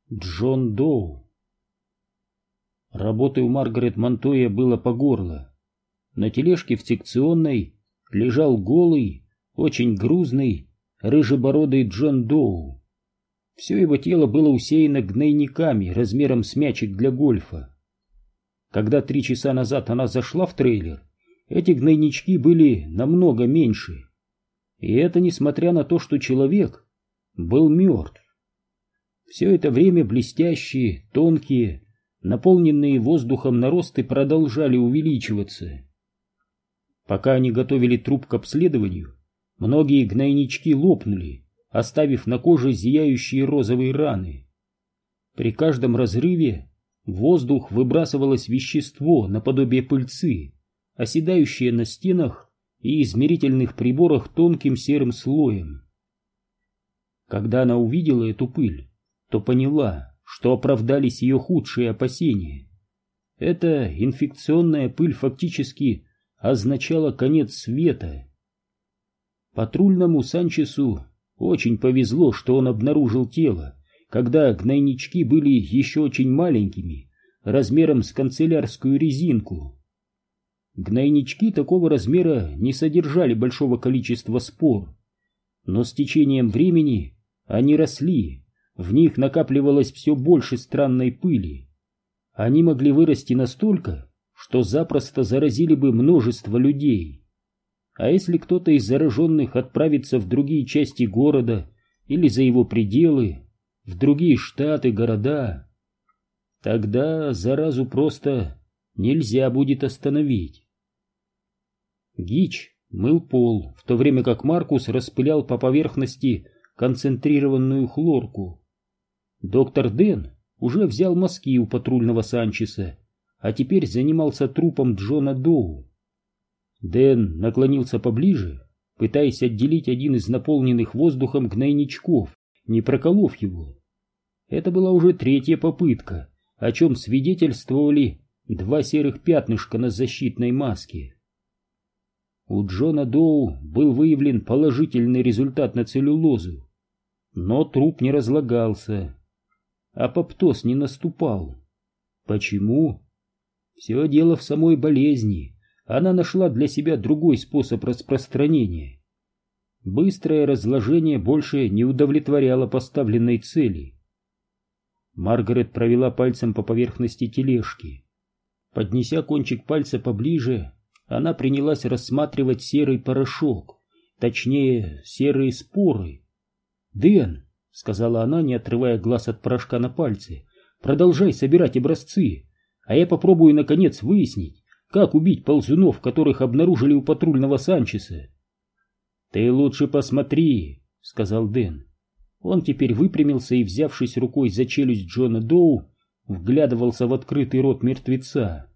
Джон Доу. Работы у Маргарет Монтоя было по горло. На тележке в секционной лежал голый, очень грузный, рыжебородый Джон Доу. Все его тело было усеяно гнойниками размером с мячик для гольфа. Когда 3 часа назад она зашла в трейлер, эти гнойнички были намного меньше. И это несмотря на то, что человек был мертв. Все это время блестящие, тонкие, наполненные воздухом наросты продолжали увеличиваться. Пока они готовили труп к обследованию, многие гнойнички лопнули, оставив на коже зияющие розовые раны. При каждом разрыве в воздух выбрасывалось вещество наподобие пыльцы, оседающее на стенах и измерительных приборах тонким серым слоем. Когда она увидела эту пыль, то поняла, что оправдались ее худшие опасения. Эта инфекционная пыль фактически означала конец света. Патрульному Санчесу очень повезло, что он обнаружил тело, когда гнойнички были еще очень маленькими, размером с канцелярскую резинку. Гнойнички такого размера не содержали большого количества спор, но с течением времени они росли. В них накапливалось все больше странной пыли. Они могли вырасти настолько, что запросто заразили бы множество людей. А если кто-то из зараженных отправится в другие части города или за его пределы, в другие штаты, города, тогда заразу просто нельзя будет остановить. Гич мыл пол, в то время как Маркус распылял по поверхности концентрированную хлорку. Доктор Дэн уже взял мазки у патрульного Санчеса, а теперь занимался трупом Джона Доу. Дэн наклонился поближе, пытаясь отделить один из наполненных воздухом гнойничков, не проколов его. Это была уже 3-я попытка, о чем свидетельствовали 2 серых пятнышка на защитной маске. У Джона Доу был выявлен положительный результат на целлюлозу, но труп не разлагался. Апоптоз не наступал. Почему? Все дело в самой болезни. Она нашла для себя другой способ распространения. Быстрое разложение больше не удовлетворяло поставленной цели. Маргарет провела пальцем по поверхности тележки. Поднеся кончик пальца поближе, она принялась рассматривать серый порошок, точнее, серые споры. «Дэн», — сказала она, не отрывая глаз от порошка на пальце, — «продолжай собирать образцы, а я попробую, наконец, выяснить, как убить ползунов, которых обнаружили у патрульного Санчеса». «Ты лучше посмотри», — сказал Дэн. Он теперь выпрямился и, взявшись рукой за челюсть Джона Доу, вглядывался в открытый рот мертвеца.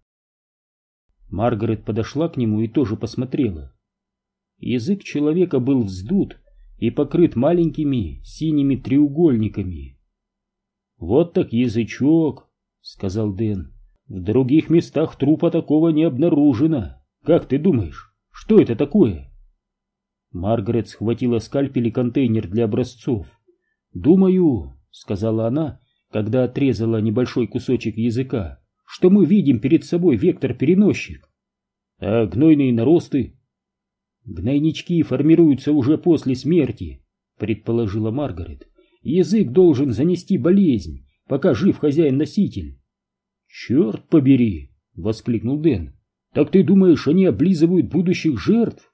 Маргарет подошла к нему и тоже посмотрела. Язык человека был вздут и покрыт маленькими синими треугольниками. «Вот так язычок», — сказал Дэн. «В других местах трупа такого не обнаружено. Как ты думаешь, что это такое?» Маргарет схватила скальпель и контейнер для образцов. «Думаю», — сказала она, когда отрезала небольшой кусочек языка, — «что мы видим перед собой вектор-переносчик». «А гнойные наросты?» «Гнойнички формируются уже после смерти», — предположила Маргарет. «Язык должен занести болезнь, пока жив хозяин-носитель». «Черт побери!» — воскликнул Дэн. «Так ты думаешь, они облизывают будущих жертв?»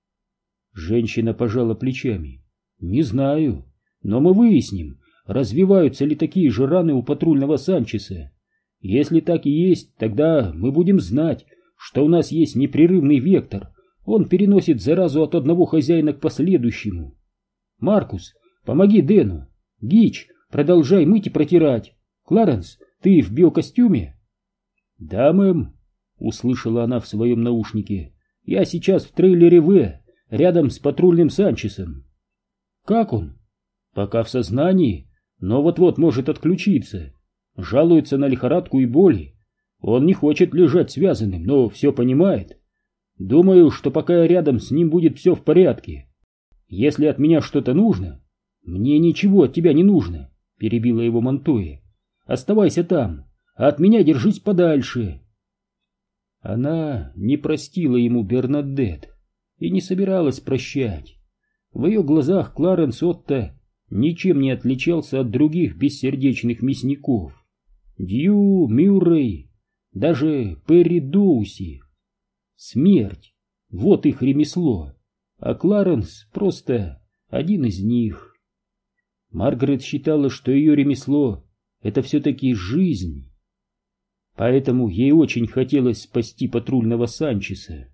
Женщина пожала плечами. «Не знаю, но мы выясним, развиваются ли такие же раны у патрульного Санчеса. Если так и есть, тогда мы будем знать, что у нас есть непрерывный вектор. Он переносит заразу от одного хозяина к последующему. Маркус, помоги Дэну. Гич, продолжай мыть и протирать. Кларенс, ты в биокостюме?» «Да, мэм», — услышала она в своем наушнике. «Я сейчас в трейлере В, рядом с патрульным Санчесом». «Как он?» «Пока в сознании, но вот-вот может отключиться. Жалуется на лихорадку и боли. Он не хочет лежать связанным, но все понимает. Думаю, что пока я рядом, с ним будет все в порядке. Если от меня что-то нужно...» «Мне ничего от тебя не нужно», — перебила его Монтоя. Оставайся там, а от меня держись подальше. Она не простила ему Бернадетт и не собиралась прощать. В ее глазах Кларенс Отто ничем не отличался от других бессердечных мясников. Дью, Мюррей, даже Перри Доуси. Смерть — вот их ремесло, а Кларенс просто один из них. Маргарет считала, что ее ремесло — это все-таки жизнь. Поэтому ей очень хотелось спасти патрульного Санчеса.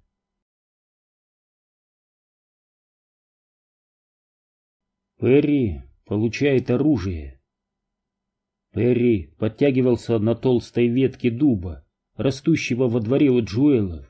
Перри получает оружие. Перри подтягивался на толстой ветке дуба, растущего во дворе у Джуэлов.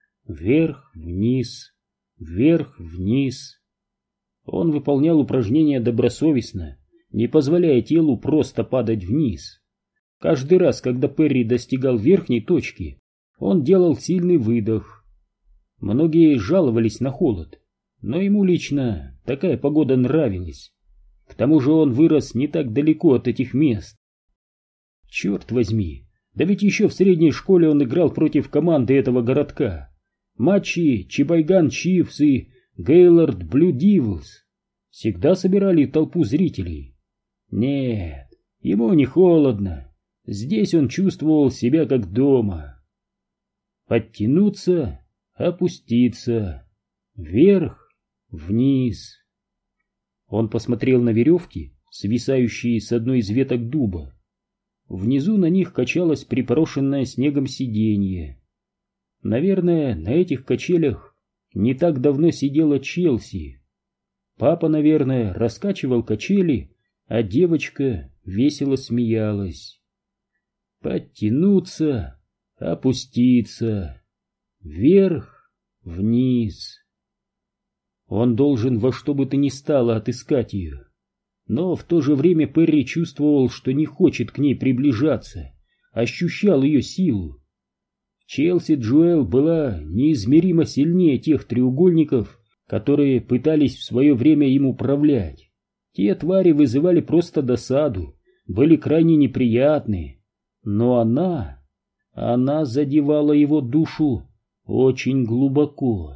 Вверх-вниз, вверх-вниз. Он выполнял упражнения добросовестно, не позволяя телу просто падать вниз. Каждый раз, когда Перри достигал верхней точки, он делал сильный выдох. Многие жаловались на холод, но ему лично такая погода нравилась. К тому же он вырос не так далеко от этих мест. Черт возьми, да ведь еще в средней школе он играл против команды этого городка. Матчи Чебайган Чифс и Гейлорд Блю Дивилс всегда собирали толпу зрителей. Нет, ему не холодно. Здесь он чувствовал себя как дома. Подтянуться, опуститься, вверх, вниз. Он посмотрел на веревки, свисающие с одной из веток дуба. Внизу на них качалось припорошенное снегом сиденье. Наверное, на этих качелях не так давно сидела Челси. Папа, наверное, раскачивал качели, а девочка весело смеялась. Подтянуться, опуститься, вверх, вниз. Он должен во что бы то ни стало отыскать ее. Но в то же время Перри чувствовал, что не хочет к ней приближаться, ощущал ее силу. Челси Джоэл была неизмеримо сильнее тех треугольников, которые пытались в свое время им управлять. Те твари вызывали просто досаду, были крайне неприятны. Но она задевала его душу очень глубоко.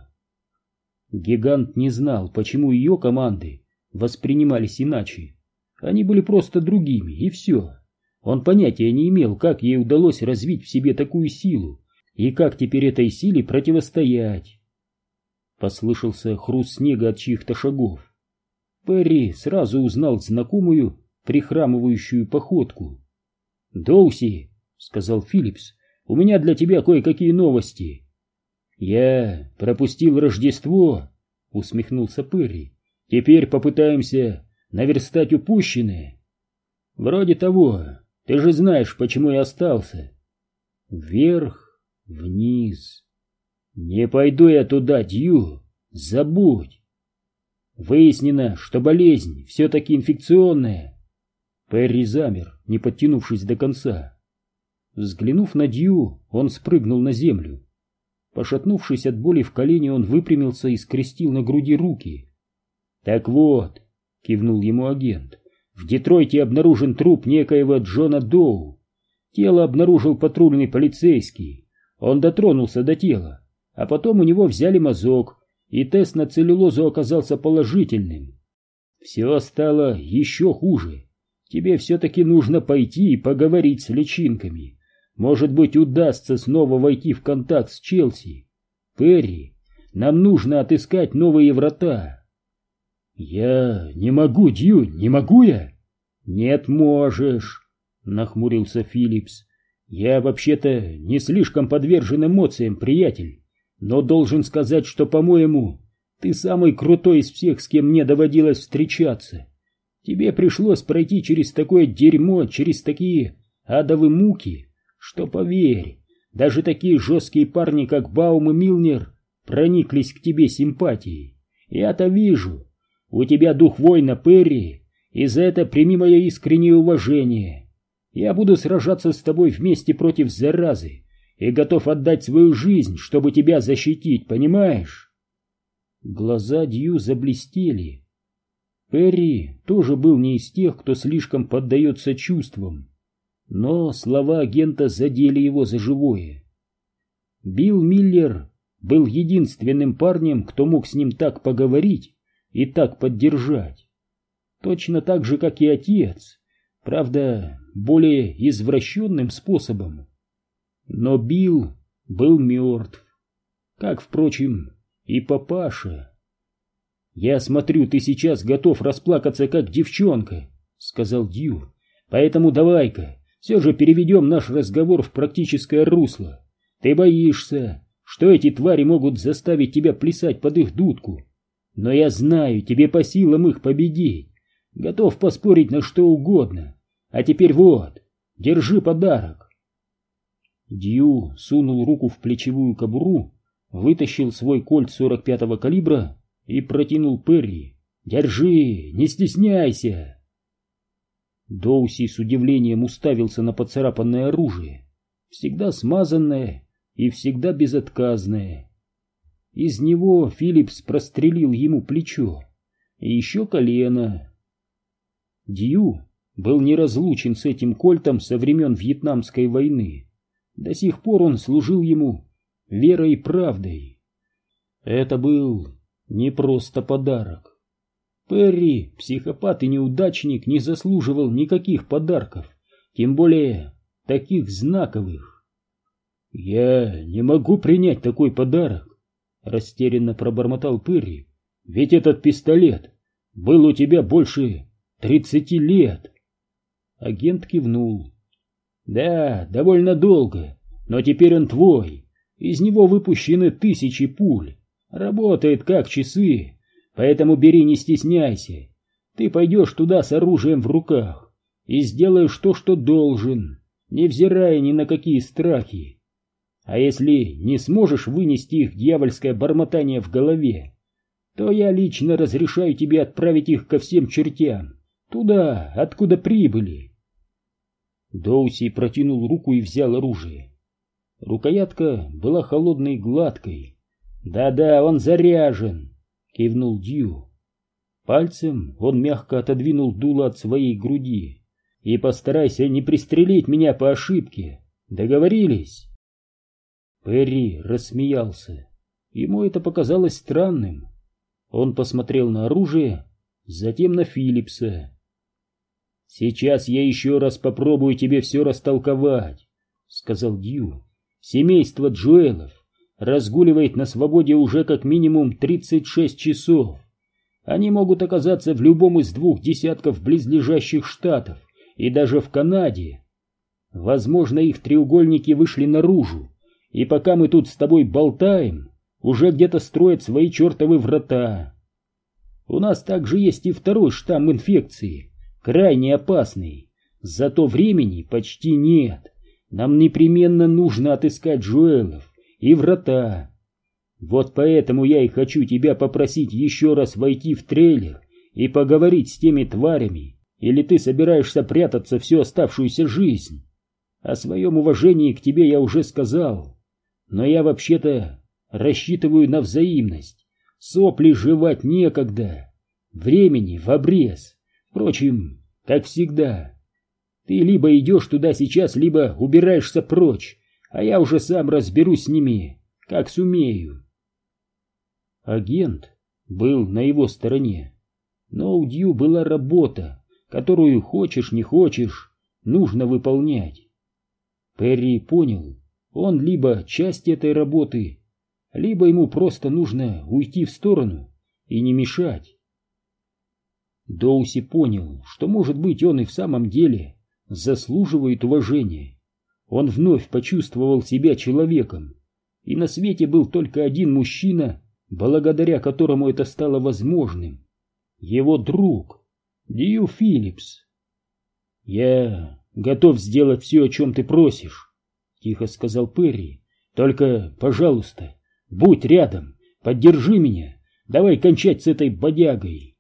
Гигант не знал, почему ее команды воспринимались иначе. Они были просто другими, и все. Он понятия не имел, как ей удалось развить в себе такую силу, и как теперь этой силе противостоять. Послышался хруст снега от чьих-то шагов. Перри сразу узнал знакомую, прихрамывающую походку. «Доуси», — сказал Филлипс, — «у меня для тебя кое-какие новости». «Я пропустил Рождество», — усмехнулся Перри. «Теперь попытаемся наверстать упущенное». «Вроде того. Ты же знаешь, почему я остался». «Вверх, вниз». «Не пойду я туда, Дью. Забудь». «Выяснено, что болезнь все-таки инфекционная». Перри замер, не подтянувшись до конца. Взглянув на Дью, он спрыгнул на землю. Пошатнувшись от боли в колене, он выпрямился и скрестил на груди руки. «Так вот», — кивнул ему агент, — «в Детройте обнаружен труп некоего Джона Доу. Тело обнаружил патрульный полицейский. Он дотронулся до тела, а потом у него взяли мазок, и тест на целлюлозу оказался положительным. Все стало еще хуже. Тебе все-таки нужно пойти и поговорить с личинками. Может быть, удастся снова войти в контакт с Челси. Перри, нам нужно отыскать новые врата». «Я не могу, Дью, не могу я?» «Нет, можешь», — нахмурился Филлипс. «Я вообще-то не слишком подвержен эмоциям, приятель, но должен сказать, что, по-моему, ты самый крутой из всех, с кем мне доводилось встречаться. Тебе пришлось пройти через такое дерьмо, через такие адовые муки, что, поверь, даже такие жесткие парни, как Баум и Милнер, прониклись к тебе симпатией. Я-то вижу. У тебя дух воина, Перри, и за это прими мое искреннее уважение. Я буду сражаться с тобой вместе против заразы и готов отдать свою жизнь, чтобы тебя защитить, понимаешь?» Глаза Дью заблестели. Перри тоже был не из тех, кто слишком поддается чувствам. Но слова агента задели его за живое. Билл Миллер был единственным парнем, кто мог с ним так поговорить и так поддержать. Точно так же, как и отец, правда, более извращенным способом. Но Билл был мертв, как, впрочем, и папаша. «Я смотрю, ты сейчас готов расплакаться, как девчонка», — сказал Дью. «Поэтому давай-ка все же переведем наш разговор в практическое русло. Ты боишься, что эти твари могут заставить тебя плясать под их дудку. Но я знаю, тебе по силам их победить. Готов поспорить на что угодно. А теперь вот, держи подарок». Дью сунул руку в плечевую кобуру, вытащил свой кольт 45-го калибра и протянул Перри. «Держи, не стесняйся!» Доуси с удивлением уставился на поцарапанное оружие, всегда смазанное и всегда безотказное. Из него Филлипс прострелил ему плечо и еще колено. Дью был неразлучен с этим кольтом со времен Вьетнамской войны. До сих пор он служил ему верой и правдой. Это был не просто подарок. Перри, психопат и неудачник, не заслуживал никаких подарков, тем более таких знаковых. «Я не могу принять такой подарок», — растерянно пробормотал Перри, — «ведь этот пистолет был у тебя больше 30 лет». Агент кивнул. «Да, довольно долго, но теперь он твой. Из него выпущены 1000 пуль. Работает как часы, поэтому бери, не стесняйся. Ты пойдешь туда с оружием в руках и сделаешь то, что должен, невзирая ни на какие страхи. А если не сможешь вынести их дьявольское бормотание в голове, то я лично разрешаю тебе отправить их ко всем чертям, туда, откуда прибыли». Доуси протянул руку и взял оружие. Рукоятка была холодной и гладкой. «Да-да, он заряжен», — кивнул Дью. Пальцем он мягко отодвинул дуло от своей груди. «И постарайся не пристрелить меня по ошибке. Договорились?» Перри рассмеялся. Ему это показалось странным. Он посмотрел на оружие, затем на Филлипса. «Сейчас я еще раз попробую тебе все растолковать», — сказал Дью. «Семейство Джоэлов разгуливает на свободе уже как минимум 36 часов. Они могут оказаться в любом из 2 десятков близлежащих штатов и даже в Канаде. Возможно, их треугольники вышли наружу, и пока мы тут с тобой болтаем, уже где-то строят свои чертовы врата. У нас также есть и второй штамм инфекции, крайне опасный, зато времени почти нет. Нам непременно нужно отыскать Джоэлов и врата. Вот поэтому я и хочу тебя попросить еще раз войти в трейлер и поговорить с теми тварями, или ты собираешься прятаться всю оставшуюся жизнь? О своем уважении к тебе я уже сказал, но я вообще-то рассчитываю на взаимность. Сопли жевать некогда, времени в обрез. Впрочем, как всегда, ты либо идешь туда сейчас, либо убираешься прочь, а я уже сам разберусь с ними, как сумею». Агент был на его стороне, но у Дью была работа, которую, хочешь не хочешь, нужно выполнять. Перри понял, он либо часть этой работы, либо ему просто нужно уйти в сторону и не мешать. Доуси понял, что, может быть, он и в самом деле заслуживает уважения. Он вновь почувствовал себя человеком, и на свете был только один мужчина, благодаря которому это стало возможным. Его друг, Дью Филлипс. «Я готов сделать все, о чем ты просишь», — тихо сказал Перри. «Только, пожалуйста, будь рядом, поддержи меня, давай кончать с этой бодягой».